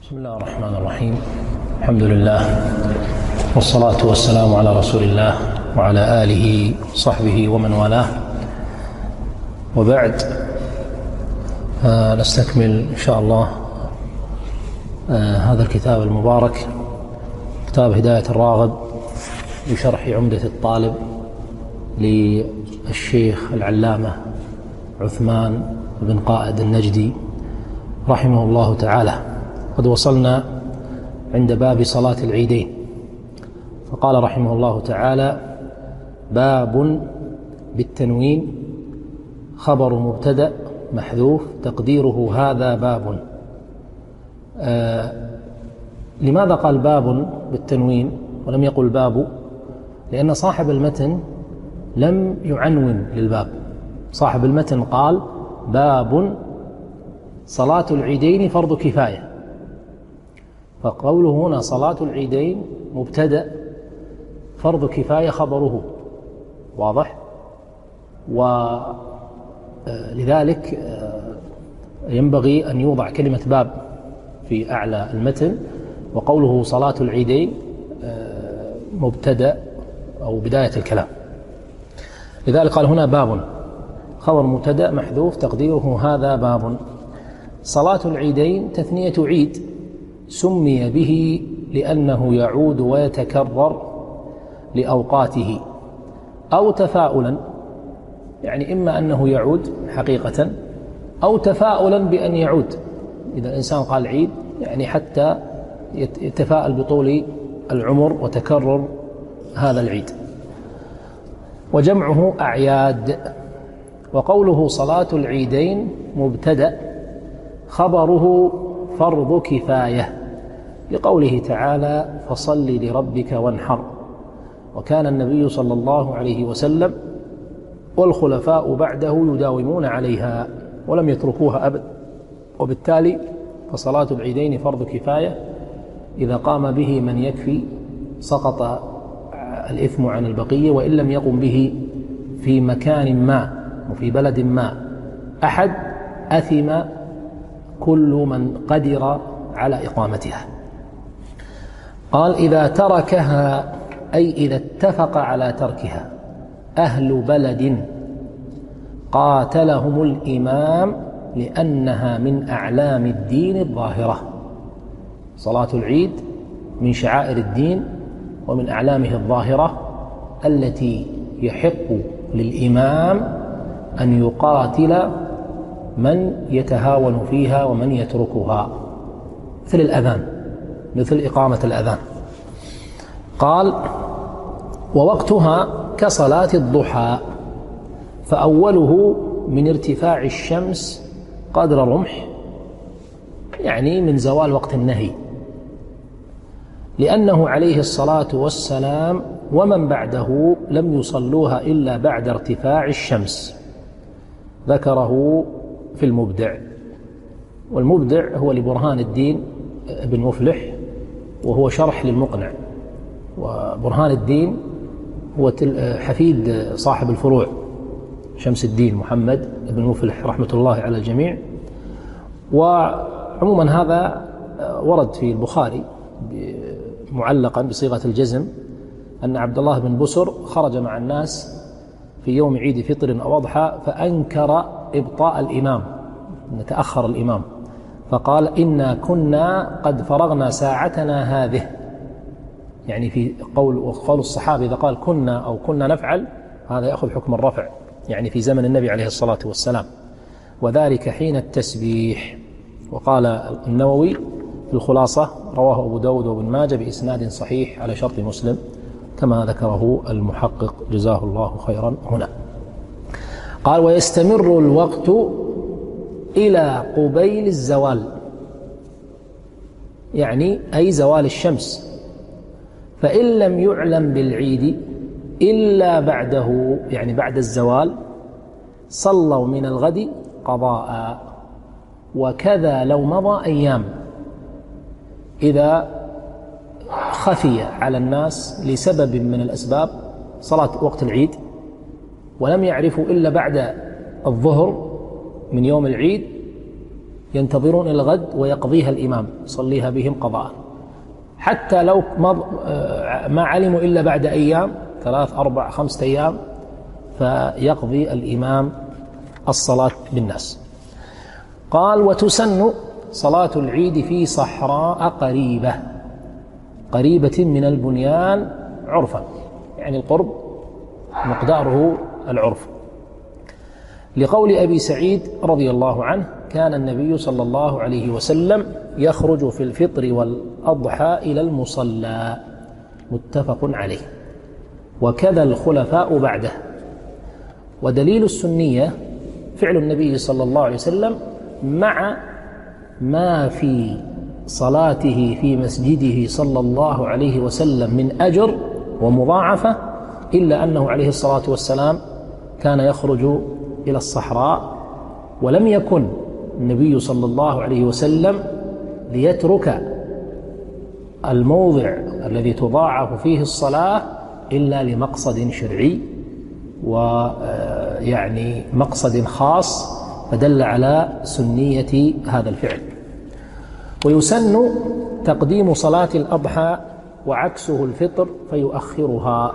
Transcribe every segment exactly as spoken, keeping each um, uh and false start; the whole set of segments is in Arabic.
بسم الله الرحمن الرحيم. الحمد لله والصلاة والسلام على رسول الله وعلى آله وصحبه ومن والاه، وبعد آه نستكمل إن شاء الله آه هذا الكتاب المبارك، كتاب هداية الراغب بشرح عمدة الطالب للشيخ العلامة عثمان بن قائد النجدي رحمه الله تعالى. قد وصلنا عند باب صلاة العيدين، فقال رحمه الله تعالى: باب بالتنوين خبر مبتدأ محذوف تقديره هذا باب. آه لماذا قال باب بالتنوين ولم يقل باب؟ لأن صاحب المتن لم يعنون للباب. صاحب المتن قال: باب صلاة العيدين فرض كفاية، فقوله هنا صلاة العيدين مبتدأ، فرض كفاية خبره، واضح؟ ولذلك ينبغي أن يوضع كلمة باب في أعلى المتن، وقوله صلاة العيدين مبتدأ أو بداية الكلام. لذلك قال هنا باب خبر مبتدأ محذوف تقديره هذا باب. صلاة العيدين تثنية عيد، سمي به لأنه يعود ويتكرر لأوقاته، أو تفاؤلا، يعني إما أنه يعود حقيقة أو تفاؤلا بأن يعود. إذا الإنسان قال عيد يعني حتى يتفاءل بطول العمر وتكرر هذا العيد. وجمعه أعياد. وقوله صلاة العيدين مبتدأ خبره فرض كفاية، لقوله تعالى: فصل لربك وانحر. وكان النبي صلى الله عليه وسلم والخلفاء بعده يداومون عليها ولم يتركوها أبدا، وبالتالي فصلاة العيدين فرض كفاية، إذا قام به من يكفي سقط الإثم عن البقية، وإن لم يقم به في مكان ما وفي بلد ما أحد أثم كل من قدر على إقامتها. قال: إذا تركها، أي إذا اتفق على تركها أهل بلد قاتلهم الإمام لأنها من أعلام الدين الظاهرة. صلاة العيد من شعائر الدين ومن أعلامه الظاهرة التي يحق للإمام أن يقاتل من يتهاون فيها ومن يتركها، مثل الأذان، مثل إقامة الأذان. قال: ووقتها كصلاة الضحى، فأوله من ارتفاع الشمس قدر رمح، يعني من زوال وقت النهي، لأنه عليه الصلاة والسلام ومن بعده لم يصلوها إلا بعد ارتفاع الشمس. ذكره في المبدع، والمبدع هو لبرهان الدين بن مفلح، وهو شرح للمقنع. وبرهان الدين هو حفيد صاحب الفروع شمس الدين محمد بن مفلح رحمة الله على الجميع. وعموما هذا ورد في البخاري معلقا بصيغة الجزم أن عبد الله بن بسر خرج مع الناس في يوم عيد فطر أو أضحى فأنكر إبطاء الإمام، أن تأخر الإمام، فقال: إنا كنا قد فرغنا ساعتنا هذه، يعني في قول وقول الصحابة إذا قال كنا أو كنا نفعل، هذا يأخذ حكم الرفع، يعني في زمن النبي عليه الصلاة والسلام، وذلك حين التسبيح. وقال النووي في الخلاصة: رواه أبو داود وابن ماجه بإسناد صحيح على شرط مسلم، كما ذكره المحقق جزاه الله خيرا هنا. قال: ويستمر الوقت إلى قبيل الزوال، يعني أي زوال الشمس، فإن لم يعلم بالعيد إلا بعده، يعني بعد الزوال، صلوا من الغد قضاء. وكذا لو مضى أيام، إذا خفي على الناس لسبب من الأسباب صلاة وقت العيد ولم يعرفوا إلا بعد الظهر من يوم العيد، ينتظرون إلى الغد ويقضيها الإمام، يصليها بهم قضاء، حتى لو ما علموا إلا بعد أيام، ثلاث أربع خمسة أيام، فيقضي الإمام الصلاة بالناس. قال: وتسن صلاة العيد في صحراء قريبة قريبة من البنيان عرفا، يعني القرب مقداره العرف، لقول أبي سعيد رضي الله عنه: كان النبي صلى الله عليه وسلم يخرج في الفطر والأضحى إلى المصلى، متفق عليه، وكذا الخلفاء بعده. ودليل السنية فعل النبي صلى الله عليه وسلم مع ما في صلاته في مسجده صلى الله عليه وسلم من أجر ومضاعفة، إلا أنه عليه الصلاة والسلام كان يخرج إلى الصحراء، ولم يكن النبي صلى الله عليه وسلم ليترك الموضع الذي تضاعف فيه الصلاة إلا لمقصد شرعي ويعني مقصد خاص، فدل على سنية هذا الفعل. ويسن تقديم صلاة الأضحى وعكسه الفطر فيؤخرها.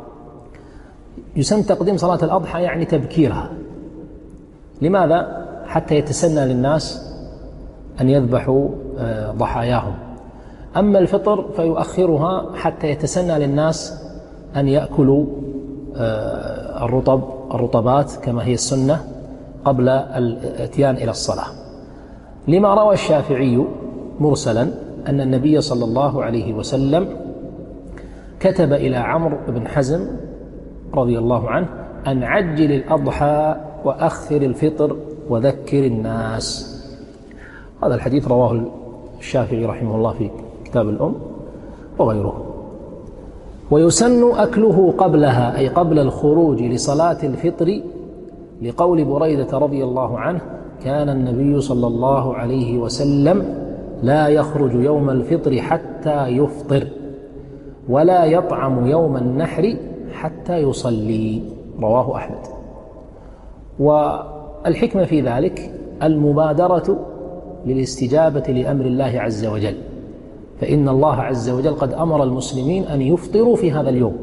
يسن تقديم صلاة الأضحى يعني تبكيرها. لماذا؟ حتى يتسنى للناس أن يذبحوا ضحاياهم. أما الفطر فيؤخرها حتى يتسنى للناس أن يأكلوا الرطب الرطبات كما هي السنة قبل الاتيان إلى الصلاة، لما روى الشافعي مرسلا أن النبي صلى الله عليه وسلم كتب إلى عمرو بن حزم رضي الله عنه أن عجل الأضحى وأخر الفطر وذكر الناس. هذا الحديث رواه الشافعي رحمه الله في كتاب الأم وغيره. ويسن أكله قبلها، أي قبل الخروج لصلاة الفطر، لقول بريدة رضي الله عنه: كان النبي صلى الله عليه وسلم لا يخرج يوم الفطر حتى يفطر، ولا يطعم يوم النحر حتى يصلي. رواه أحمد. والحكمة في ذلك المبادرة للاستجابة لأمر الله عز وجل، فإن الله عز وجل قد أمر المسلمين أن يفطروا في هذا اليوم،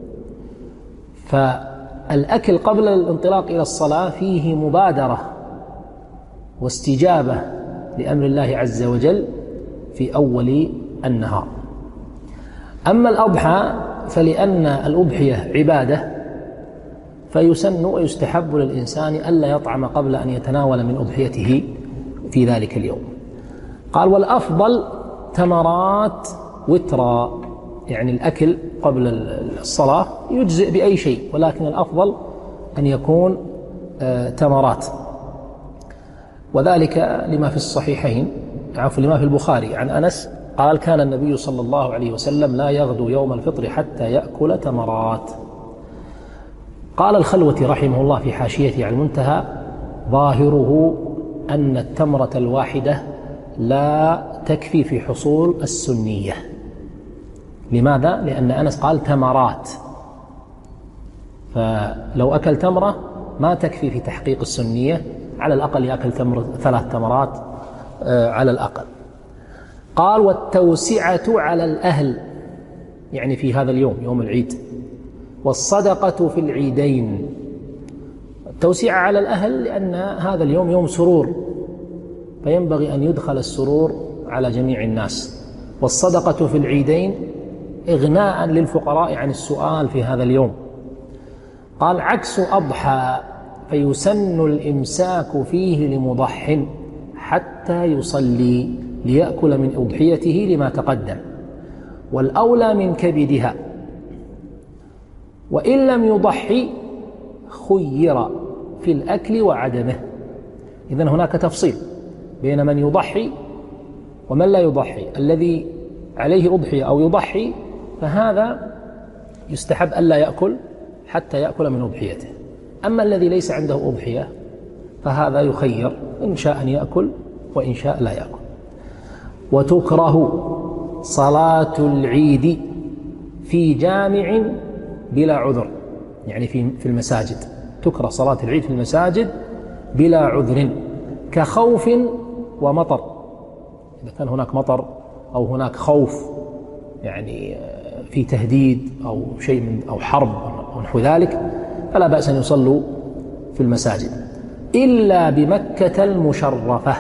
فالأكل قبل الانطلاق إلى الصلاة فيه مبادرة واستجابة لأمر الله عز وجل في أول النهار. أما الأضحى فلأن الأضحية عبادة، فيسن ويستحب للإنسان ألا يطعم قبل أن يتناول من أضحيته في ذلك اليوم. قال: والأفضل تمرات وترا، يعني الأكل قبل الصلاة يجزئ بأي شيء، ولكن الأفضل أن يكون تمرات، وذلك لما في الصحيحين عفوا لما في البخاري عن أنس قال: كان النبي صلى الله عليه وسلم لا يغدو يوم الفطر حتى يأكل تمرات. قال الخلوتي رحمه الله في حاشيته على المنتهى: ظاهره أن التمرة الواحدة لا تكفي في حصول السنية. لماذا؟ لأن أنس قال تمرات، فلو أكل تمرة ما تكفي في تحقيق السنية، على الأقل يأكل تمر ثلاث تمرات على الأقل. قال: والتوسعة على الأهل، يعني في هذا اليوم يوم العيد، والصدقة في العيدين. التوسعة على الأهل لأن هذا اليوم يوم سرور، فينبغي أن يدخل السرور على جميع الناس، والصدقة في العيدين إغناء للفقراء عن السؤال في هذا اليوم. قال: عكس أضحى فيسن الإمساك فيه لمضح حتى يصلي ليأكل من أضحيته لما تقدم، والأولى من كبدها، وإن لم يضحي خير في الأكل وعدمه. إذن هناك تفصيل بين من يضحي ومن لا يضحي. الذي عليه أضحية أو يضحي فهذا يستحب ألا يأكل حتى يأكل من أضحيته. أما الذي ليس عنده أضحية فهذا يخير، إن شاء أن يأكل وإن شاء لا يأكل. وتكره صلاة العيد في جامع بلا عذر، يعني في المساجد، تكره صلاة العيد في المساجد بلا عذر، كخوف ومطر، إذا كان هناك مطر أو هناك خوف يعني في تهديد أو شيء من أو حرب أو نحو ذلك فلا بأس أن يصلوا في المساجد، إلا بمكة المشرفة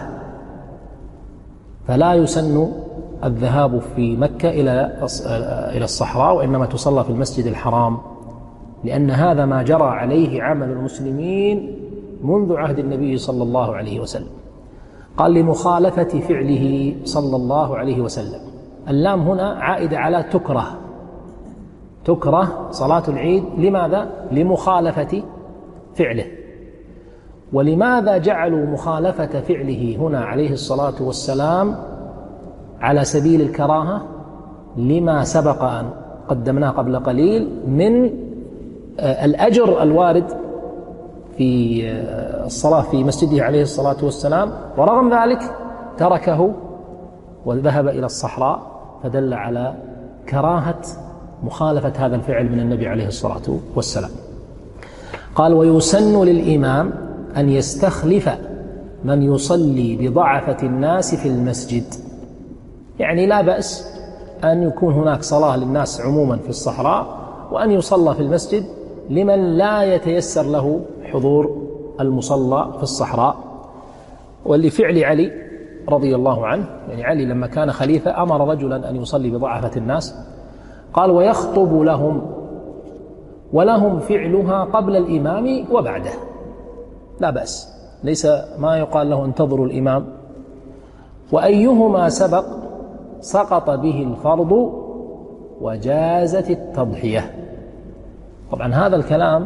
فلا يسن الذهاب في مكة إلى إلى الصحراء، وإنما تصلى في المسجد الحرام، لأن هذا ما جرى عليه عمل المسلمين منذ عهد النبي صلى الله عليه وسلم. قال لمخالفة فعله صلى الله عليه وسلم. اللام هنا عائدة على تكره، تكره صلاة العيد. لماذا؟ لمخالفة فعله. ولماذا جعلوا مخالفة فعله هنا عليه الصلاة والسلام على سبيل الكراهة؟ لما سبق أن قدمناه قبل قليل من الأجر الوارد في الصلاة في مسجده عليه الصلاة والسلام، ورغم ذلك تركه وذهب إلى الصحراء، فدل على كراهة مخالفة هذا الفعل من النبي عليه الصلاة والسلام. قال ويسن للإمام أن يستخلف من يصلي بضعفة الناس في المسجد، يعني لا بأس أن يكون هناك صلاة للناس عموما في الصحراء، وأن يصلى في المسجد لمن لا يتيسر له حضور المصلى في الصحراء. ولفعل علي رضي الله عنه، يعني علي لما كان خليفة أمر رجلا أن يصلي بضعفة الناس، قال ويخطب لهم ولهم فعلها قبل الإمام وبعده، لا بأس، ليس ما يقال له انتظروا الإمام. وأيهما سبق سقط به الفرض وجازت التضحية. طبعا هذا الكلام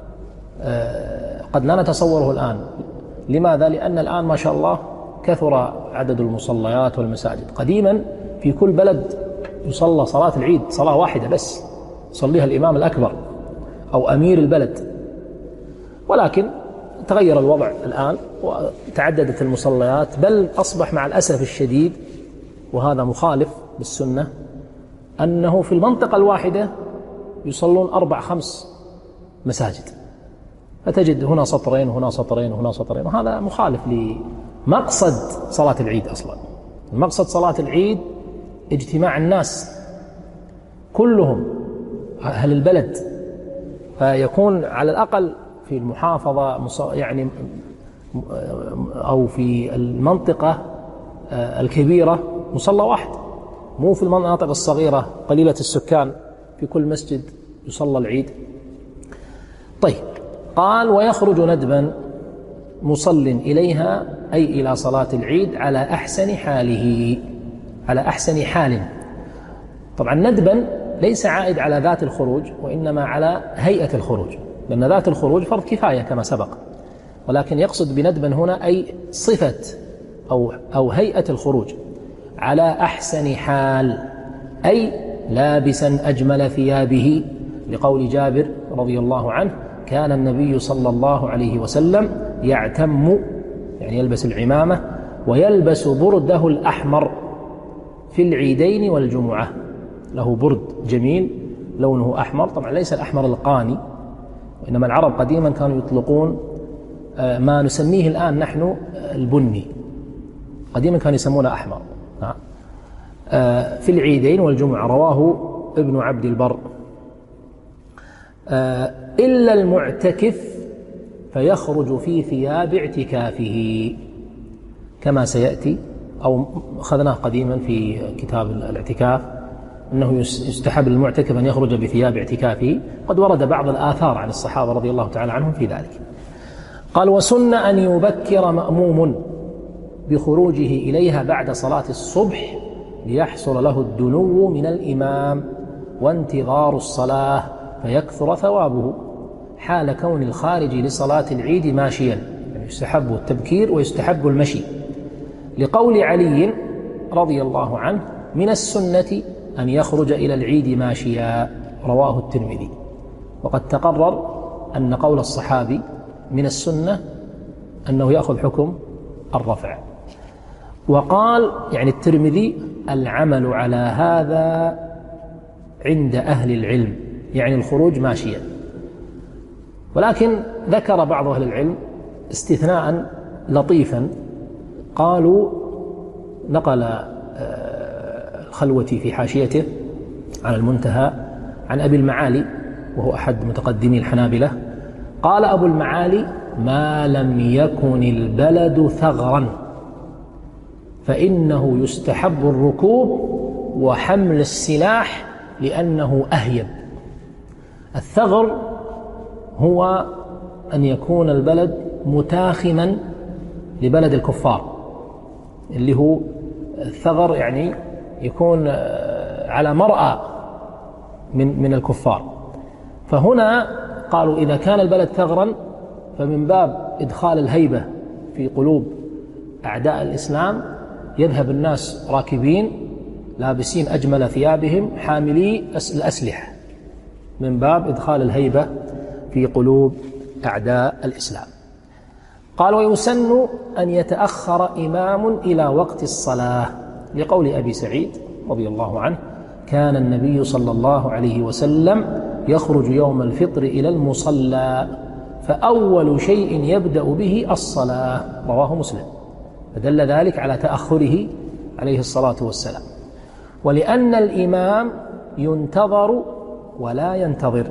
قد لا نتصوره الآن. لماذا؟ لأن الآن ما شاء الله كثر عدد المصليات والمساجد. قديما في كل بلد يصلى صلاة العيد صلاة واحدة بس يصليها الإمام الأكبر أو أمير البلد، ولكن تغير الوضع الآن وتعددت المصليات، بل أصبح مع الأسف الشديد وهذا مخالف بالسنة أنه في المنطقة الواحدة يصلون أربع خمس مساجد، فتجد هنا سطرين وهنا سطرين وهنا سطرين، وهذا مخالف لمقصد صلاة العيد. أصلا المقصد صلاة العيد اجتماع الناس كلهم أهل البلد، فيكون على الأقل في المحافظة يعني أو في المنطقة الكبيرة مصلى واحد، مو في المناطق الصغيرة قليلة السكان في كل مسجد يصلى العيد. طيب، قال ويخرج ندبا مصل إليها أي إلى صلاة العيد على أحسن حاله، على أحسن حال. طبعا ندبا ليس عائد على ذات الخروج، وإنما على هيئة الخروج، لأن ذات الخروج فرض كفاية كما سبق، ولكن يقصد بندبا هنا أي صفة أو, أو هيئة الخروج على أحسن حال، أي لابسا أجمل ثيابه، لقول جابر رضي الله عنه كان النبي صلى الله عليه وسلم يعتم، يعني يلبس العمامة ويلبس برده الأحمر في العيدين والجمعة، له برد جميل لونه أحمر، طبعا ليس الأحمر القاني، وإنما العرب قديما كانوا يطلقون ما نسميه الآن نحن البني، قديما كانوا يسمونه أحمر في العيدين والجمعة. رواه ابن عبد البر. إلا المعتكف فيخرج في ثياب اعتكافه كما سيأتي، أو أخذناه قديما في كتاب الاعتكاف أنه يستحب للمعتكف أن يخرج بثياب اعتكافه، قد ورد بعض الآثار عن الصحابة رضي الله تعالى عنهم في ذلك. قال وسن أن يبكر مأموم بخروجه إليها بعد صلاة الصبح ليحصل له الدنو من الإمام وانتظار الصلاة فيكثر ثوابه، حال كون الخارج لصلاة العيد ماشيا، يعني يستحب التبكير ويستحب المشي، لقول علي رضي الله عنه من السنة أن يخرج إلى العيد ماشيا، رواه الترمذي. وقد تقرر أن قول الصحابي من السنة أنه يأخذ حكم الرفع. وقال يعني الترمذي العمل على هذا عند أهل العلم، يعني الخروج ماشيا. ولكن ذكر بعض أهل العلم استثناء لطيفا، قالوا نقل الخلوتي في حاشيته على المنتهى عن أبي المعالي وهو أحد متقدمي الحنابلة، قال أبو المعالي: ما لم يكن البلد ثغرا فإنه يستحب الركوب وحمل السلاح لأنه أهيب. الثغر هو أن يكون البلد متاخما لبلد الكفار، اللي هو الثغر يعني يكون على مرأى من من الكفار. فهنا قالوا إذا كان البلد ثغرا فمن باب إدخال الهيبة في قلوب أعداء الإسلام، يذهب الناس راكبين لابسين أجمل ثيابهم حاملي الأسلحة، من باب إدخال الهيبة في قلوب أعداء الإسلام. قال: ويسن أن يتأخر إمام إلى وقت الصلاة، لقول أبي سعيد رضي الله عنه: كان النبي صلى الله عليه وسلم يخرج يوم الفطر إلى المصلى فأول شيء يبدأ به الصلاة، رواه مسلم. فدل ذلك على تأخره عليه الصلاة والسلام. ولأن الإمام ينتظر ولا ينتظر.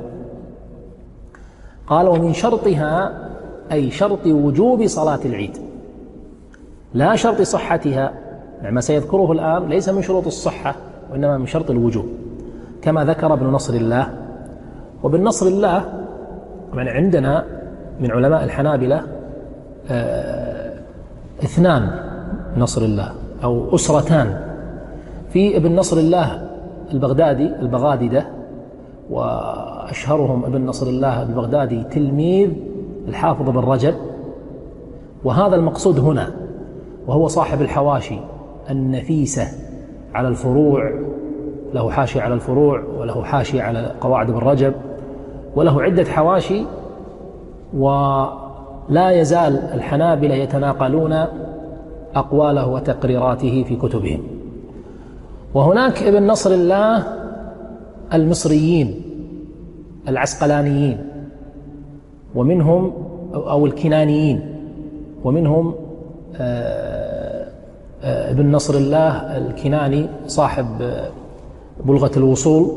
قال: ومن شرطها أي شرط وجوب صلاة العيد، لا شرط صحتها، يعني ما سيذكره الآن ليس من شروط الصحة وإنما من شرط الوجوب، كما ذكر ابن نصر الله. وبالنصر الله يعني عندنا من علماء الحنابلة آه اثنان نصر الله أو أسرتان، في ابن نصر الله البغدادي البغاددة، وأشهرهم ابن نصر الله البغدادي تلميذ الحافظ بن رجب، وهذا المقصود هنا، وهو صاحب الحواشي النفيسة على الفروع، له حاشي على الفروع وله حاشي على قواعد ابن رجب وله عدة حواشي، ولا يزال الحنابلة يتناقلون أقواله وتقريراته في كتبهم. وهناك ابن نصر الله المصريين العسقلانيين، ومنهم أو الكنانيين، ومنهم ابن نصر الله الكناني صاحب بلغة الوصول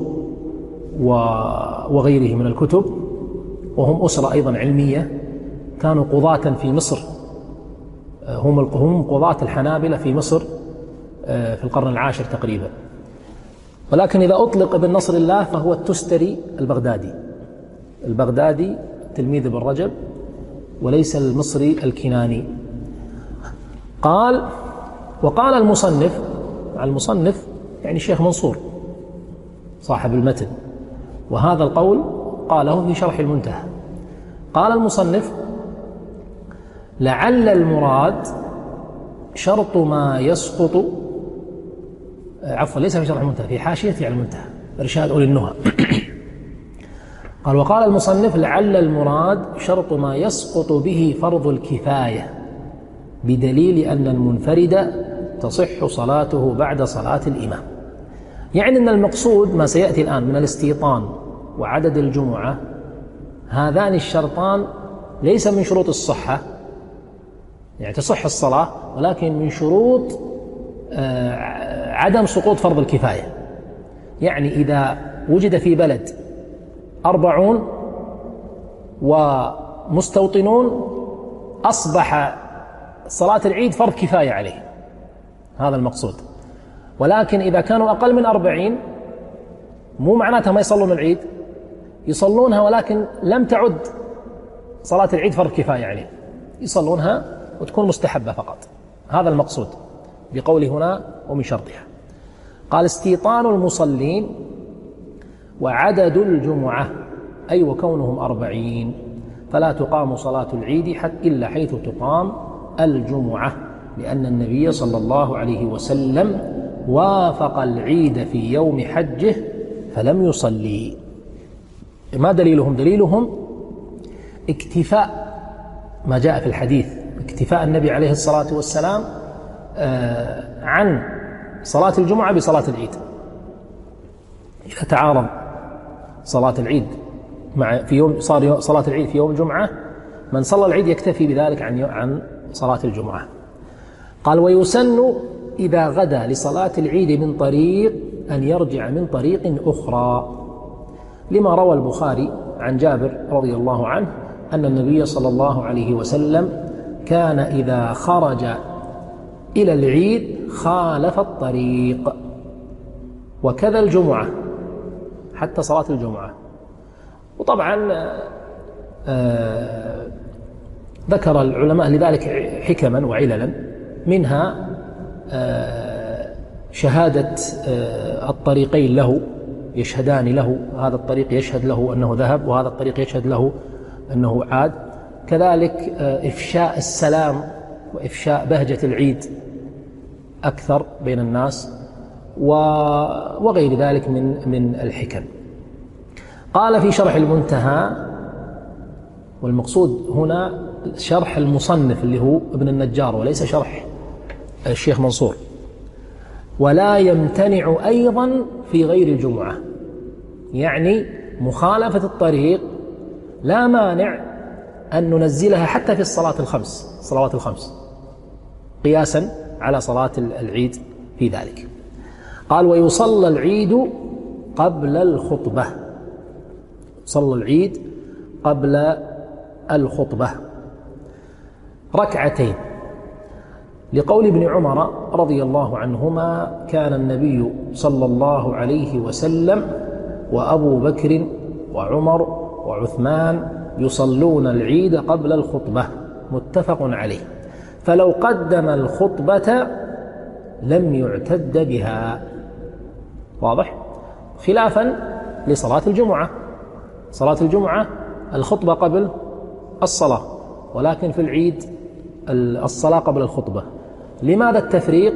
وغيره من الكتب، وهم أسرة أيضا علمية، كانوا قضاة في مصر، هم هم قضاة الحنابلة في مصر في القرن العاشر تقريبا. ولكن إذا أطلق ابن نصر الله فهو التستري البغدادي البغدادي تلميذ ابن رجب، وليس المصري الكناني. قال: وقال المصنف، المصنف يعني شيخ منصور صاحب المتن، وهذا القول قاله في شرح المنتهى. قال المصنف: لعل المراد شرط ما يسقط، عفوا ليس في شرح المنتهى، في حاشيته على المنتهى، إرشاد أولي النهى. قال: وقال المصنف: لعل المراد شرط ما يسقط به فرض الكفاية، بدليل أن المنفرد تصح صلاته بعد صلاة الإمام. يعني أن المقصود ما سيأتي الآن من الاستيطان وعدد الجمعة، هذان الشرطان ليس من شروط الصحة، يعني تصح الصلاة، ولكن من شروط عدم سقوط فرض الكفاية. يعني إذا وجد في بلد أربعون ومستوطنون أصبح صلاة العيد فرض كفاية عليه، هذا المقصود. ولكن إذا كانوا أقل من أربعين مو معناتها ما يصلون العيد، يصلونها ولكن لم تعد صلاة العيد فرض كفاية عليه، يصلونها وتكون مستحبة فقط. هذا المقصود بقوله هنا ومن شرطها. قال: استيطان المصلين وعدد الجمعة، أي وكونهم أربعين، فلا تقام صلاة العيد حتى إلا حيث تقام الجمعة، لأن النبي صلى الله عليه وسلم وافق العيد في يوم حجه فلم يصلي. ما دليلهم؟ دليلهم اكتفاء ما جاء في الحديث، اكتفاء النبي عليه الصلاة والسلام عن صلاة الجمعة بصلاة العيد. إذا تعارض صلاة العيد مع في يوم صار صلاة العيد في يوم الجمعة، من صلى العيد يكتفي بذلك عن عن صلاة الجمعة. قال: ويسن إذا غدا لصلاة العيد من طريق أن يرجع من طريق أخرى، لما روى البخاري عن جابر رضي الله عنه أن النبي صلى الله عليه وسلم كان إذا خرج إلى العيد خالف الطريق، وكذا الجمعة، حتى صلاة الجمعة. وطبعا آه ذكر العلماء لذلك حكما وعللا، منها آه شهادة آه الطريقين له، يشهدان له، هذا الطريق يشهد له أنه ذهب وهذا الطريق يشهد له أنه عاد. كذلك آه إفشاء السلام وإفشاء بهجة العيد أكثر بين الناس، وغير ذلك من من الحكم. قال في شرح المنتهى، والمقصود هنا شرح المصنف اللي هو ابن النجار وليس شرح الشيخ منصور: ولا يمتنع أيضا في غير الجمعة، يعني مخالفة الطريق لا مانع أن ننزلها حتى في الصلاة الخمس، الصلوات الخمس، قياسا على صلاة العيد في ذلك. قال: ويصلى العيد قبل الخطبة، صلى العيد قبل الخطبة ركعتين، لقول ابن عمر رضي الله عنهما: كان النبي صلى الله عليه وسلم وأبو بكر وعمر وعثمان يصلون العيد قبل الخطبة، متفق عليه، فلو قدم الخطبة لم يعتد بها. واضح؟ خلافا لصلاة الجمعة، صلاة الجمعة الخطبة قبل الصلاة، ولكن في العيد الصلاة قبل الخطبة. لماذا التفريق؟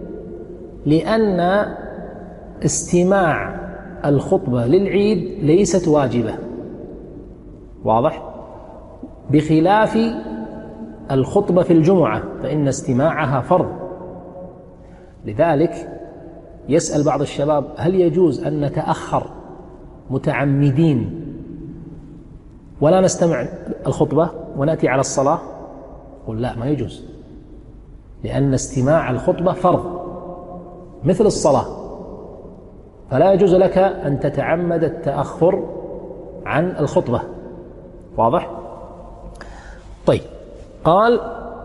لأن استماع الخطبة للعيد ليست واجبة، واضح؟ بخلاف الخطبة في الجمعة فإن استماعها فرض. لذلك يسأل بعض الشباب: هل يجوز أن نتأخر متعمدين ولا نستمع الخطبة ونأتي على الصلاة؟ قل لا، ما يجوز، لأن استماع الخطبة فرض مثل الصلاة، فلا يجوز لك أن تتعمد التأخر عن الخطبة. واضح؟ طيب. قال: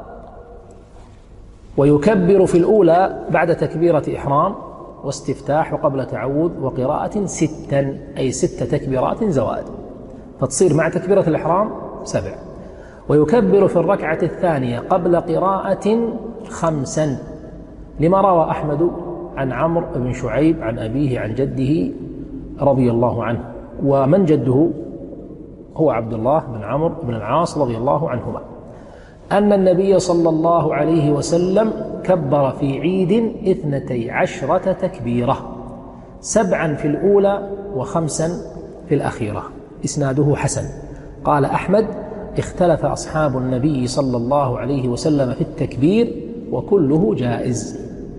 ويكبر في الأولى بعد تكبيرة إحرام واستفتاح وقبل تعوذ وقراءة ستا، أي ست تكبيرات زوائد، فتصير مع تكبيرة الإحرام سبع. ويكبر في الركعة الثانية قبل قراءة خمسا، لما روى أحمد عن عمرو بن شعيب عن أبيه عن جده رضي الله عنه، ومن جده هو عبد الله بن عمرو بن العاص رضي الله عنهما، أن النبي صلى الله عليه وسلم كبر في عيد اثنتي عشرة تكبيرة، سبعا في الأولى وخمسا في الأخيرة. إسناده حسن. قال أحمد: اختلف أصحاب النبي صلى الله عليه وسلم في التكبير وكله جائز.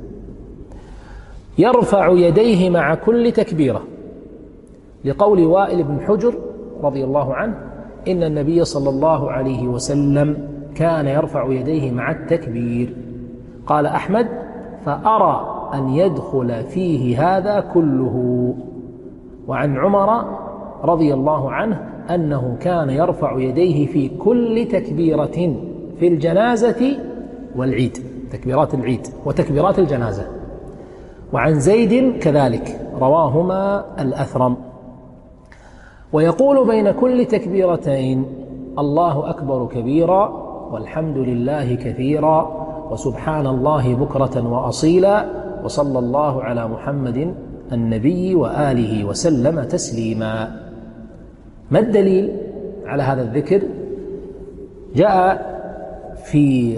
يرفع يديه مع كل تكبيرة، لقول وائل بن حجر رضي الله عنه: إن النبي صلى الله عليه وسلم كان يرفع يديه مع التكبير. قال أحمد: فأرى أن يدخل فيه هذا كله. وعن عمر رضي الله عنه أنه كان يرفع يديه في كل تكبيرة في الجنازة والعيد، تكبيرات العيد وتكبيرات الجنازة. وعن زيد كذلك، رواهما الأثرم. ويقول بين كل تكبيرتين: الله أكبر كبيرا، والحمد لله كثيرا، وسبحان الله بكرة وأصيلا، وصلى الله على محمد النبي وآله وسلم تسليما. ما الدليل على هذا الذكر؟ جاء في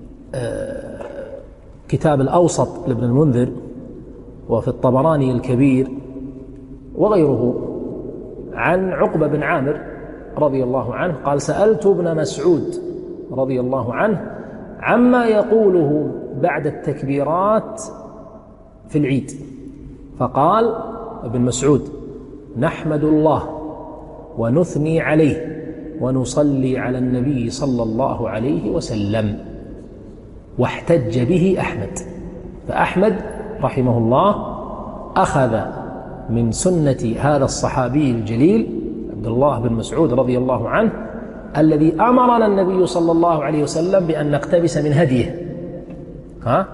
كتاب الأوسط لابن المنذر، وفي الطبراني الكبير وغيره، عن عقبة بن عامر رضي الله عنه قال: سألت ابن مسعود رضي الله عنه عما يقوله بعد التكبيرات في العيد، فقال ابن مسعود: نحمد الله ونثني عليه ونصلي على النبي صلى الله عليه وسلم. واحتج به أحمد. فأحمد رحمه الله أخذ من سنة هذا الصحابي الجليل عبد الله بن مسعود رضي الله عنه الذي أمرنا النبي صلى الله عليه وسلم بأن نقتبس من هديه، ها؟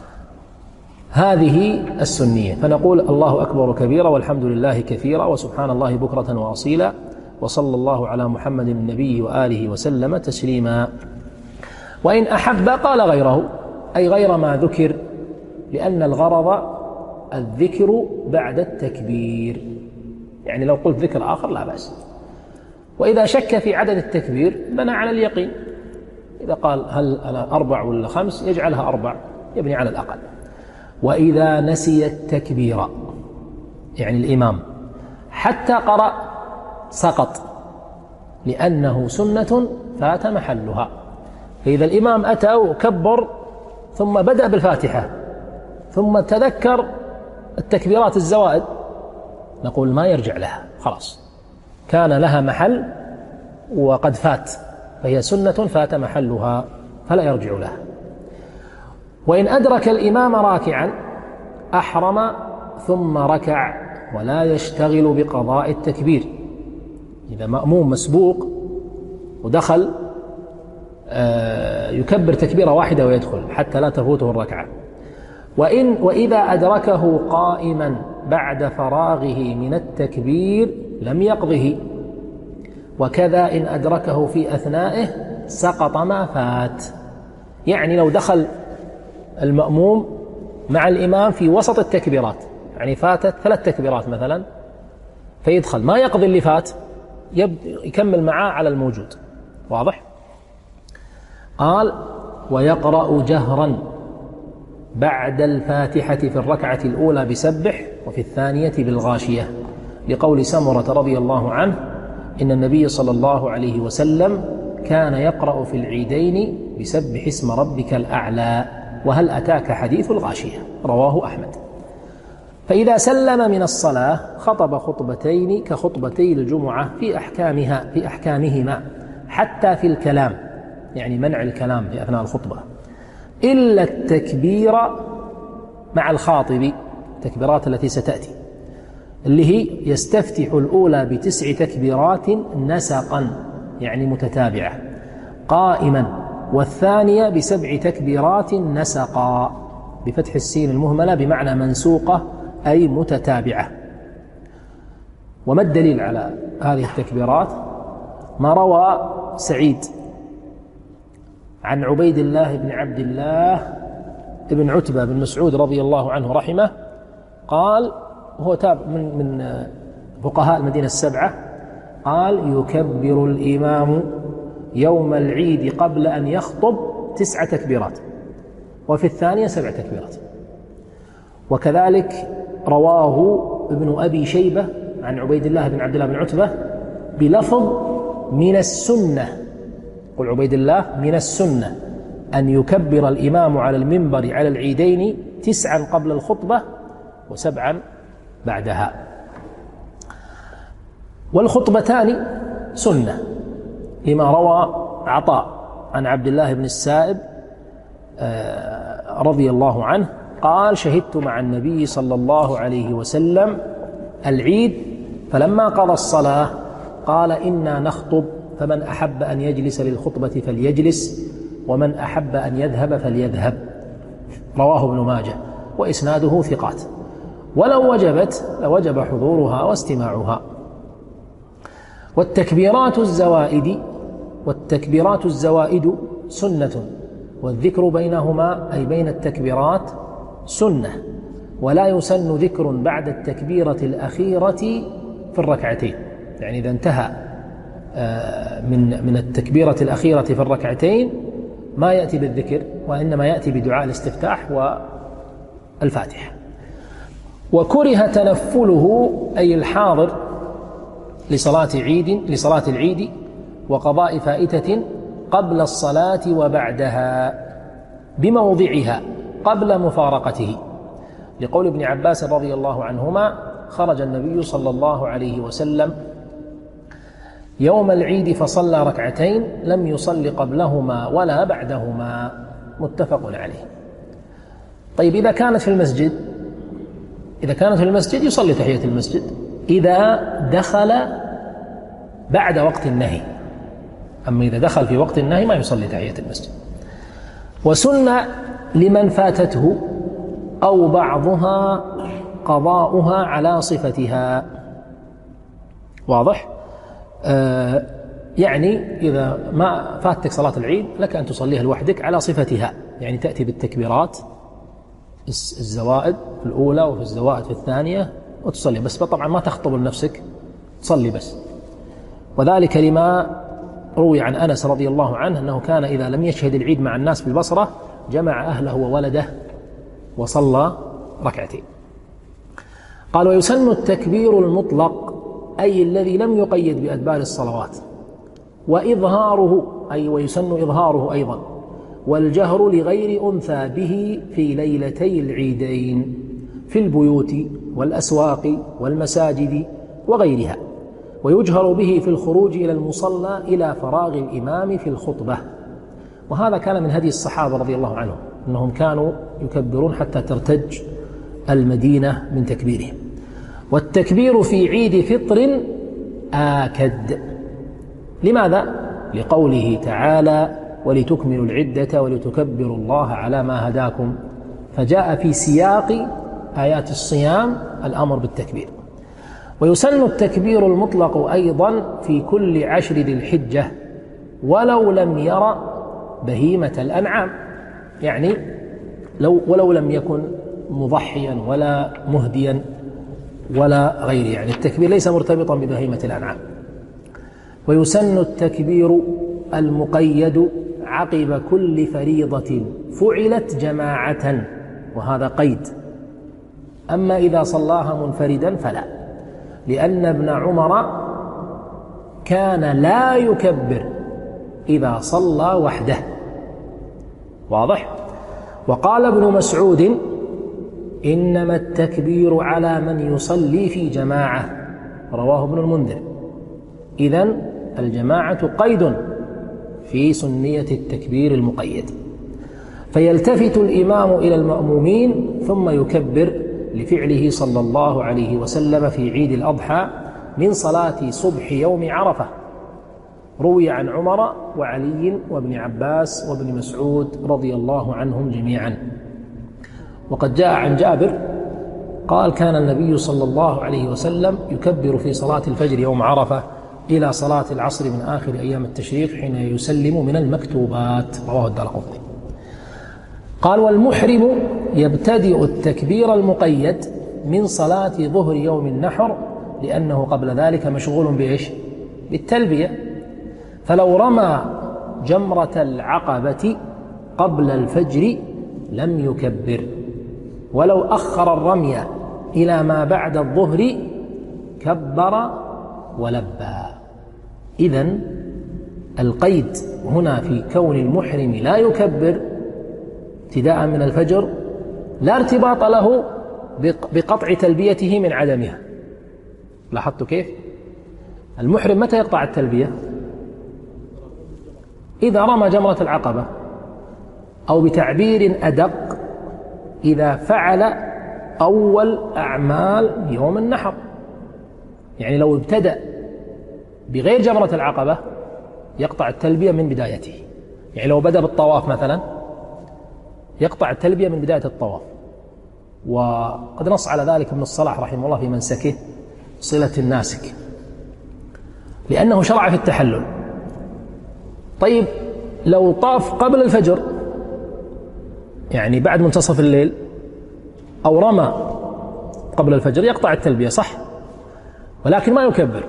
هذه السنية. فنقول الله أكبر كبيرا والحمد لله كثيرا وسبحان الله بكرة وأصيلا وصلى الله على محمد النبي وآله وسلم تسليما. وإن أحب قال غيره، أي غير ما ذكر، لأن الغرض الذكر بعد التكبير. يعني لو قلت ذكر آخر لا بأس. وإذا شك في عدد التكبير بنى على اليقين، إذا قال هل أنا أربع ولا خمس يجعلها أربع، يبني على الأقل. وإذا نسي التكبير يعني الإمام حتى قرأ سقط، لأنه سنة فات محلها. فإذا الإمام أتى وكبر ثم بدأ بالفاتحة ثم تذكر التكبيرات الزوائد، نقول ما يرجع لها، خلاص كان لها محل وقد فات، فهي سنة فات محلها فلا يرجع لها. وإن أدرك الإمام راكعا أحرم ثم ركع ولا يشتغل بقضاء التكبير. إذا مأموم مسبوق ودخل يكبر تكبيرة واحدة ويدخل حتى لا تفوته الركعة. وإن وإذا أدركه قائما بعد فراغه من التكبير لم يقضه، وكذا إن أدركه في أثنائه سقط ما فات. يعني لو دخل المأموم مع الإمام في وسط التكبيرات، يعني فاتت ثلاث تكبيرات مثلا، فيدخل ما يقضي اللي فات، يكمل معاه على الموجود. واضح؟ قال ويقرأ جهرا بعد الفاتحة في الركعة الأولى بسبح وفي الثانية بالغاشية، لقول سمرة رضي الله عنه إن النبي صلى الله عليه وسلم كان يقرأ في العيدين بسبح اسم ربك الأعلى وهل أتاك حديث الغاشية، رواه أحمد. فإذا سلم من الصلاة خطب خطبتين كخطبتي الجمعة في أحكامها في أحكامهما حتى في الكلام، يعني منع الكلام في أثناء الخطبة، إلا التكبير مع الخاطب، التكبيرات التي ستأتي اللي هي يستفتح الأولى بتسع تكبيرات نسقا يعني متتابعة قائما، والثانية بسبع تكبيرات نسقا بفتح السين المهملة بمعنى منسوقة أي متتابعة. وما الدليل على هذه التكبيرات؟ ما روى سعيد عن عبيد الله بن عبد الله بن عتبة بن مسعود رضي الله عنه رحمه قال، هو تابع من من فقهاء المدينة السبعة، قال يكبر الإمام يوم العيد قبل أن يخطب تسع تكبيرات وفي الثانية سبع تكبيرات. وكذلك رواه ابن أبي شيبة عن عبيد الله بن عبد الله بن عتبة بلفظ من السنة، قل عبيد الله من السنة أن يكبر الإمام على المنبر على العيدين تسعا قبل الخطبة وسبعا بعدها. والخطبتان سنة لما روى عطاء عن عبد الله بن السائب رضي الله عنه قال شهدت مع النبي صلى الله عليه وسلم العيد فلما قضى الصلاة قال إنا نخطب فمن أحب أن يجلس للخطبة فليجلس ومن أحب أن يذهب فليذهب، رواه ابن ماجه وإسناده ثقات، ولو وجبت لوجب حضورها واستماعها. والتكبيرات الزوائد والتكبيرات الزوائد سنة، والذكر بينهما أي بين التكبيرات سنة، ولا يسن ذكر بعد التكبيرة الأخيرة في الركعتين. يعني إذا انتهى من من التكبيرة الأخيرة في الركعتين ما يأتي بالذكر، وإنما يأتي بدعاء الاستفتاح والفاتحة. وكره تنفله أي الحاضر لصلاة عيد لصلاة العيد وقضاء فائتة قبل الصلاة وبعدها بموضعها قبل مفارقته، لقول ابن عباس رضي الله عنهما خرج النبي صلى الله عليه وسلم يوم العيد فصلى ركعتين لم يصل قبلهما ولا بعدهما، متفق عليه. طيب إذا كانت في المسجد إذا كانت في المسجد يصلي تحية المسجد إذا دخل بعد وقت النهي، أما إذا دخل في وقت النهي ما يصلي تحية المسجد. وسن لمن فاتته أو بعضها قضاؤها على صفتها. واضح؟ آه يعني إذا ما فاتك صلاة العيد لك أن تصليها لوحدك على صفتها، يعني تأتي بالتكبيرات الزوائد في الأولى وفي الزوائد في الثانية وتصلي بس، طبعا ما تخطب لنفسك، تصلي بس. وذلك لما روي عن أنس رضي الله عنه أنه كان إذا لم يشهد العيد مع الناس في البصرة جمع أهله وولده وصلى ركعتين. قال ويسن التكبير المطلق أي الذي لم يقيد بأدبار الصلوات، وإظهاره أي ويسن إظهاره أيضا، والجهر لغير أنثى به في ليلتي العيدين في البيوت والأسواق والمساجد وغيرها، ويجهر به في الخروج إلى المصلى إلى فراغ الإمام في الخطبة. وهذا كان من هدي الصحابة رضي الله عنهم أنهم كانوا يكبرون حتى ترتج المدينة من تكبيرهم. والتكبير في عيد فطر آكد. لماذا؟ لقوله تعالى ولتكملوا العدة ولتكبروا الله على ما هداكم، فجاء في سياق آيات الصيام الأمر بالتكبير. ويسن التكبير المطلق أيضا في كل عشر ذي الحجة ولو لم ير بهيمة الأنعام، يعني لو ولو لم يكن مضحيا ولا مهديا ولا غيره، يعني التكبير ليس مرتبطا ببهيمة الأنعام. ويسن التكبير المقيد عقب كل فريضة فعلت جماعة، وهذا قيد. أما إذا صلاها منفردا فلا، لأن ابن عمر كان لا يكبر إذا صلى وحده. واضح؟ وقال ابن مسعود إنما التكبير على من يصلي في جماعة، رواه ابن المنذر. إذن الجماعة قيد في سنية التكبير المقيد، فيلتفت الإمام إلى المأمومين ثم يكبر لفعله صلى الله عليه وسلم في عيد الأضحى من صلاة صبح يوم عرفة. روي عن عمر وعلي وابن عباس وابن مسعود رضي الله عنهم جميعا. وقد جاء عن جابر قال كان النبي صلى الله عليه وسلم يكبر في صلاة الفجر يوم عرفة إلى صلاة العصر من آخر أيام التشريق حين يسلم من المكتوبات، رواه الدارقطني. قال والمحرم يبتدئ التكبير المقيد من صلاة ظهر يوم النحر، لأنه قبل ذلك مشغول بإيش؟ بالتلبية. فلو رمى جمرة العقبة قبل الفجر لم يكبر، ولو أخر الرمي إلى ما بعد الظهر كبر ولبى. إذن القيد هنا في كون المحرم لا يكبر ابتداء من الفجر لا ارتباط له بقطع تلبيته من عدمها. لاحظتوا كيف؟ المحرم متى يقطع التلبية؟ إذا رمى جمرة العقبة، أو بتعبير أدق إذا فعل أول أعمال يوم النحر. يعني لو ابتدأ بغير جمرة العقبة يقطع التلبية من بدايته، يعني لو بدأ بالطواف مثلا يقطع التلبية من بداية الطواف. وقد نص على ذلك ابن الصلاح رحمه الله في منسكه صلة الناسك، لأنه شرع في التحلل. طيب لو طاف قبل الفجر يعني بعد منتصف الليل أو رمى قبل الفجر يقطع التلبية صح، ولكن ما يكبر.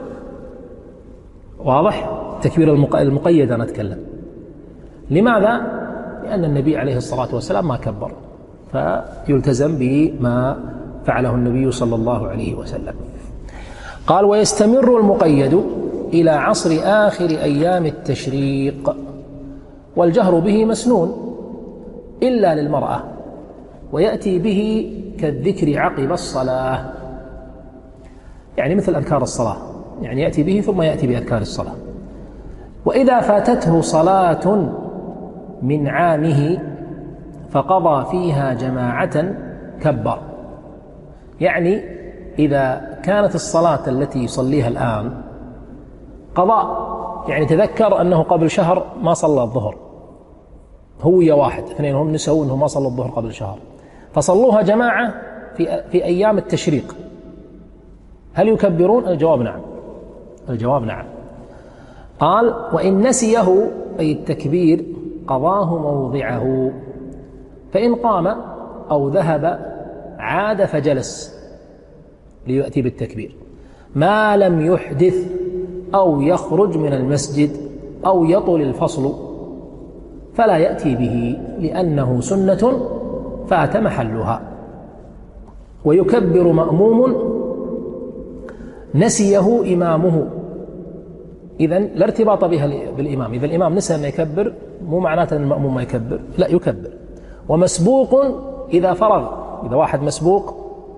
واضح؟ تكبير المقيد أنا أتكلم. لماذا؟ لأن النبي عليه الصلاة والسلام ما كبر، فيلتزم بما فعله النبي صلى الله عليه وسلم. قال ويستمر المقيد إلى عصر آخر أيام التشريق، والجهر به مسنون إلا للمرأة، ويأتي به كالذكر عقب الصلاة، يعني مثل أذكار الصلاة، يعني يأتي به ثم يأتي بأذكار الصلاة. وإذا فاتته صلاة من عامه فقضى فيها جماعة كبر. يعني إذا كانت الصلاة التي يصليها الآن قضاء، يعني تذكر أنه قبل شهر ما صلى الظهر، هو يا واحد اثنين هم نسوا أنه ما صلى الظهر قبل شهر، فصلوها جماعة في, في أيام التشريق، هل يكبرون؟ الجواب نعم، الجواب نعم. قال: وإن نسيه أي التكبير قضاه موضعه، فإن قام أو ذهب عاد فجلس ليأتي بالتكبير، ما لم يحدث أو يخرج من المسجد أو يطل الفصل فلا يأتي به لأنه سنة فات محلها. ويكبر مأموم نسيه إمامه، إذن لا ارتباط بها بالإمام، إذا الإمام نسى أن يكبر مو معناته أن المأموم ما يكبر، لا يكبر. ومسبوق إذا فرغ، إذا واحد مسبوق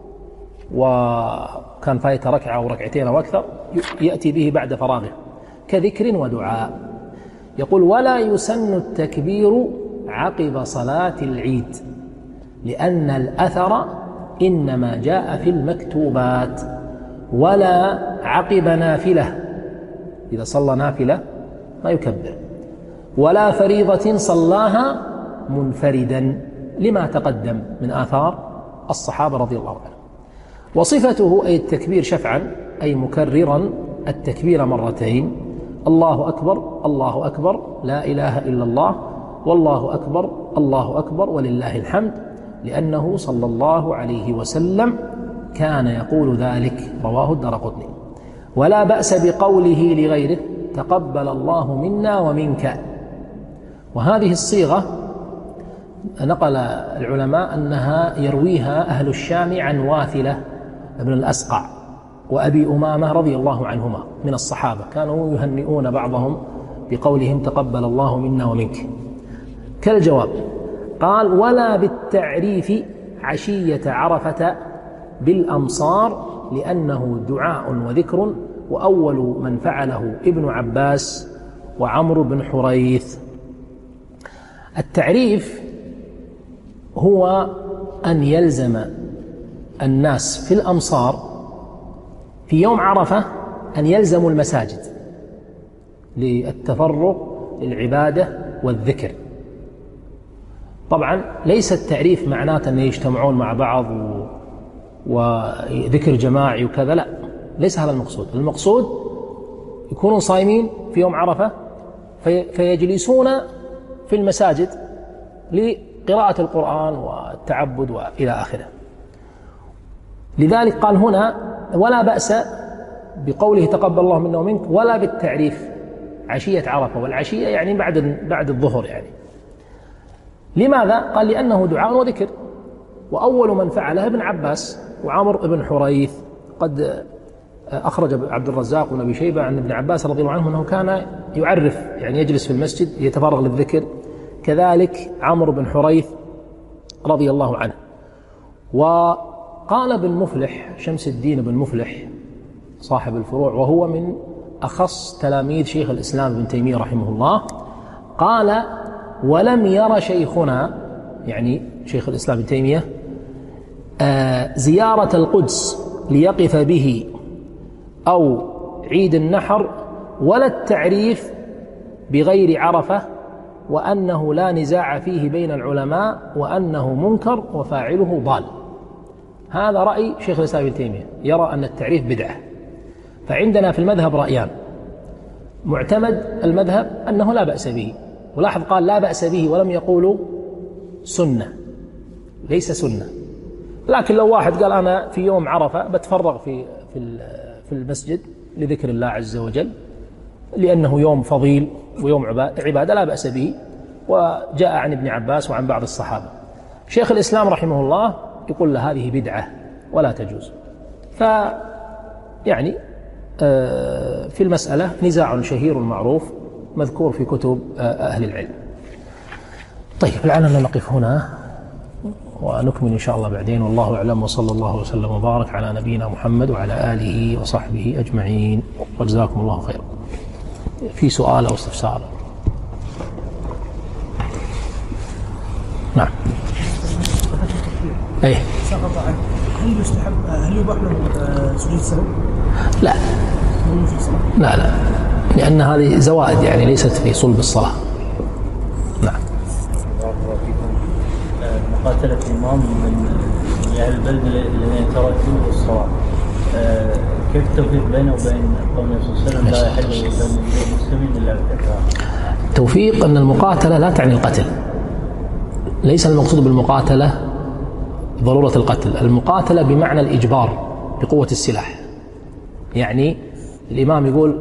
وكان فايت ركعة أو ركعتين أو أكثر يأتي به بعد فراغه كذكر ودعاء. يقول: ولا يسن التكبير عقب صلاة العيد، لأن الأثر إنما جاء في المكتوبات، ولا عقب نافلة، إذا صلى نافلة ما يكبر، ولا فريضة صلاها منفردا، لما تقدم من آثار الصحابة رضي الله عنهم. وصفته أي التكبير شفعا، أي مكررا التكبير مرتين: الله أكبر الله أكبر لا إله إلا الله، والله أكبر الله أكبر ولله الحمد، لأنه صلى الله عليه وسلم كان يقول ذلك، رواه الدارقطني. ولا بأس بقوله لغيره: تقبل الله منا ومنك. وهذه الصيغة نقل العلماء أنها يرويها أهل الشام عن واثلة ابن الأسقع وأبي أمامة رضي الله عنهما من الصحابة، كانوا يهنئون بعضهم بقولهم تقبل الله منا ومنك. كالجواب. قال: ولا بالتعريف عشية عرفة بالأمصار، لأنه دعاء وذكر، وأول من فعله ابن عباس وعمرو بن حريث. التعريف هو أن يلزم الناس في الأمصار في يوم عرفة أن يلزموا المساجد للتفرغ للعبادة والذكر. طبعا ليس التعريف معناته أن يجتمعون مع بعض وذكر جماعي وكذا، لا، ليس هذا المقصود. المقصود يكونون صايمين في يوم عرفة فيجلسون في المساجد لقراءة القرآن والتعبد وإلى آخره. لذلك قال هنا: ولا بأس بقوله تقبل الله منا ومنك، ولا بالتعريف عشية عرفة، والعشية يعني بعد بعد الظهر يعني. لماذا؟ قال: لأنه دعاء وذكر، وأول من فعله ابن عباس وعمر بن حريث. قد أخرج عبد الرزاق ونبي شيبة عن ابن عباس رضي الله عنه أنه كان يعرف، يعني يجلس في المسجد يتفرغ للذكر، كذلك عمرو بن حريث رضي الله عنه. وقال ابن مفلح، شمس الدين بن مفلح صاحب الفروع، وهو من أخص تلاميذ شيخ الإسلام ابن تيمية رحمه الله، قال: ولم ير شيخنا، يعني شيخ الإسلام ابن تيمية، زيارة القدس ليقف به أو عيد النحر ولا التعريف بغير عرفة، وأنه لا نزاع فيه بين العلماء، وأنه منكر وفاعله ضال. هذا رأي شيخ الإسلام ابن تيمية، يرى أن التعريف بدعة. فعندنا في المذهب رأيان: معتمد المذهب أنه لا بأس به، ولاحظ قال لا بأس به ولم يقولوا سنة، ليس سنة. لكن لو واحد قال أنا في يوم عرفة بتفرغ في في في المسجد لذكر الله عز وجل لأنه يوم فضيل ويوم عبادة، لا بأس به، وجاء عن ابن عباس وعن بعض الصحابة. شيخ الإسلام رحمه الله يقول له هذه بدعة ولا تجوز. فيعني في المسألة نزاع شهير معروف مذكور في كتب أهل العلم. طيب لعلنا نقف هنا ونكمل إن شاء الله بعدين، والله أعلم، وصلى الله وسلم وبارك على نبينا محمد وعلى آله وصحبه أجمعين، وجزاكم الله خيرا. في سؤال أو استفسار؟ نعم. أيه. سقط عنه، هل يستحب هل يباح له سجود السهو؟ لا لا لا، لأن هذه زوائد يعني ليست في صلب الصلاة. نعم. مقاتلة الإمام من أهل البلد الذين تركوا الصلاة، كيف التوفيق بينه وبين قول النبي صلى الله عليه وسلم لا يحل دم المسلمين إلا بالتكرار؟ التوفيق أن المقاتلة لا تعني القتل، ليس المقصود بالمقاتلة ضرورة القتل، المقاتلة بمعنى الإجبار بقوة السلاح. يعني الإمام يقول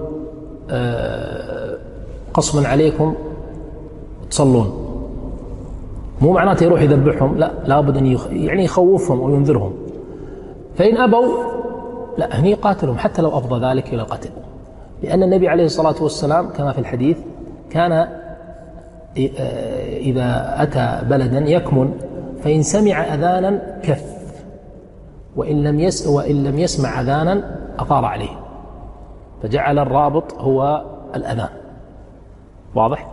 قصما عليكم تصلون، مو معناته يروح يذبحهم، لا، لابد أن يخ... يعني يخوفهم وينذرهم، فإن أبوا لا هني قاتلهم حتى لو أفضى ذلك إلى القتل، لأن النبي عليه الصلاة والسلام كما في الحديث كان إذا أتى بلدا يكمن فإن سمع أذانا كف، وإن لم يس وإن لم يسمع أذانا أطار عليه، فجعل الرابط هو الأذان. واضح؟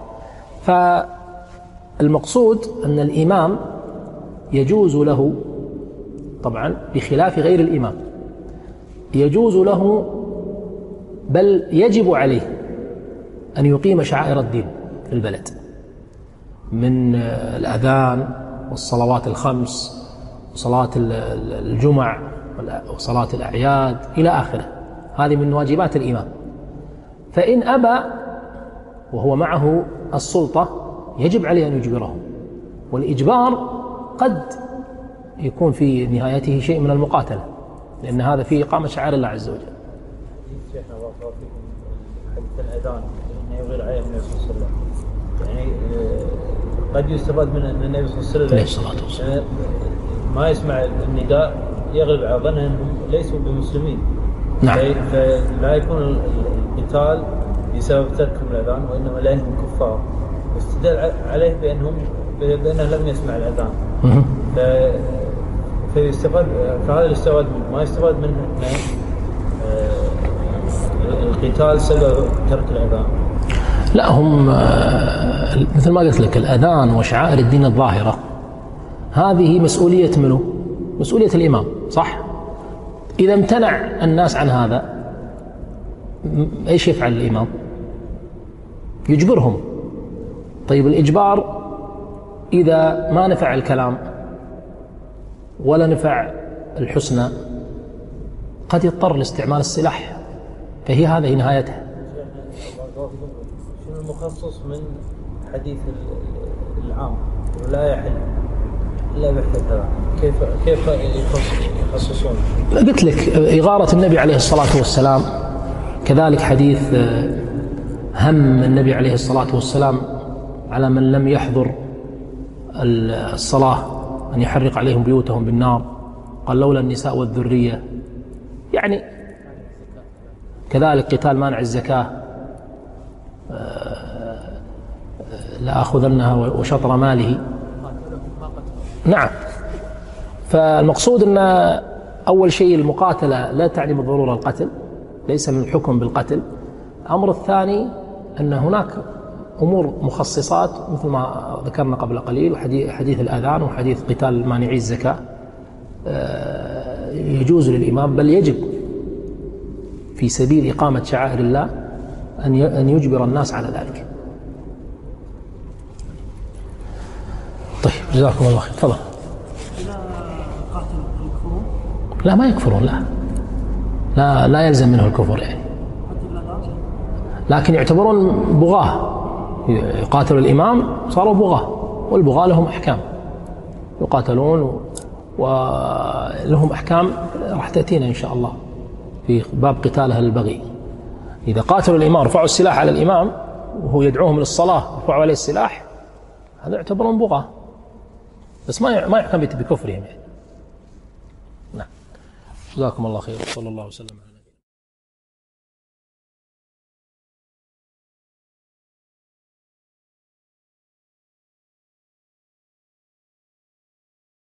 فالمقصود أن الإمام يجوز له طبعا بخلاف غير الإمام، يجوز له بل يجب عليه أن يقيم شعائر الدين في البلد من الأذان والصلوات الخمس وصلاة الجمع وصلاة الأعياد إلى آخره، هذه من واجبات الإمام. فإن أبى وهو معه السلطة يجب عليه أن يجبرهم، والإجبار قد يكون في نهايته شيء من المقاتلة، لأن هذا فيه إقامة شعائر الله عز وجل. شيخنا بارك الله فيكم، حديث الأذان أنه يغير عليه النبي صلى الله عليه وسلم، يعني قد يستفاد من أن النبي صلى الله عليه وسلم ما يسمع النداء يغلب على ظنه أنهم ليسوا بمسلمين. نعم. فلا يكون القتال بسبب تركهم الأذان وإنما لأنهم كفار، واستدل عليه بأنهم بأنه لم يسمع الأذان. ف... فيستفاد فهذا الاستفاد منه، ما يستفاد منه القتال سبب ترك الأذان. لا، هم مثل ما قلت لك الأذان وشعائر الدين الظاهرة هذه مسؤولية منه؟ مسؤولية الإمام، صح؟ إذا امتنع الناس عن هذا إيش يفعل الإمام؟ يجبرهم. طيب الإجبار إذا ما نفع الكلام ولا نفع الحسنى قد يضطر لاستعمال السلاح، فهي هذه نهايتها. شنو المخصص من حديث العام ولا يحل إلا بحثها؟ كيف كيف يخصصون؟ قلت لك إغارة النبي عليه الصلاة والسلام، كذلك حديث هم النبي عليه الصلاة والسلام على من لم يحضر الصلاة أن يحرق عليهم بيوتهم بالنار، قال لولا النساء والذرية. يعني كذلك قتال مانع الزكاة لأخذنها وشطر ماله. نعم. فالمقصود أن أول شيء المقاتلة لا تعني بالضرورة القتل، ليس من الحكم بالقتل. الأمر الثاني أن هناك أمور مخصصات مثل ما ذكرنا قبل قليل، وحديث الأذان وحديث قتال مانعي الزكاة يجوز للإمام بل يجب في سبيل إقامة شعائر الله أن يجبر الناس على ذلك. طيب جزاكم الله خير. تفضل. لا ما يكفرون، لا لا لا يلزم منه الكفر يعني، لكن يعتبرون بغاة. يقاتل الإمام صاروا بغاة، والبغاة لهم أحكام يقاتلون ولهم أحكام راح تأتينا إن شاء الله في باب قتال أهل البغي. إذا قاتلوا الإمام رفعوا السلاح على الإمام وهو يدعوهم للصلاة رفعوا عليه السلاح، هذا يعتبرون بغاة، بس ما ما يحكم بكفرهم يعني. نعم. جزاكم الله خير. صلى الله وسلم على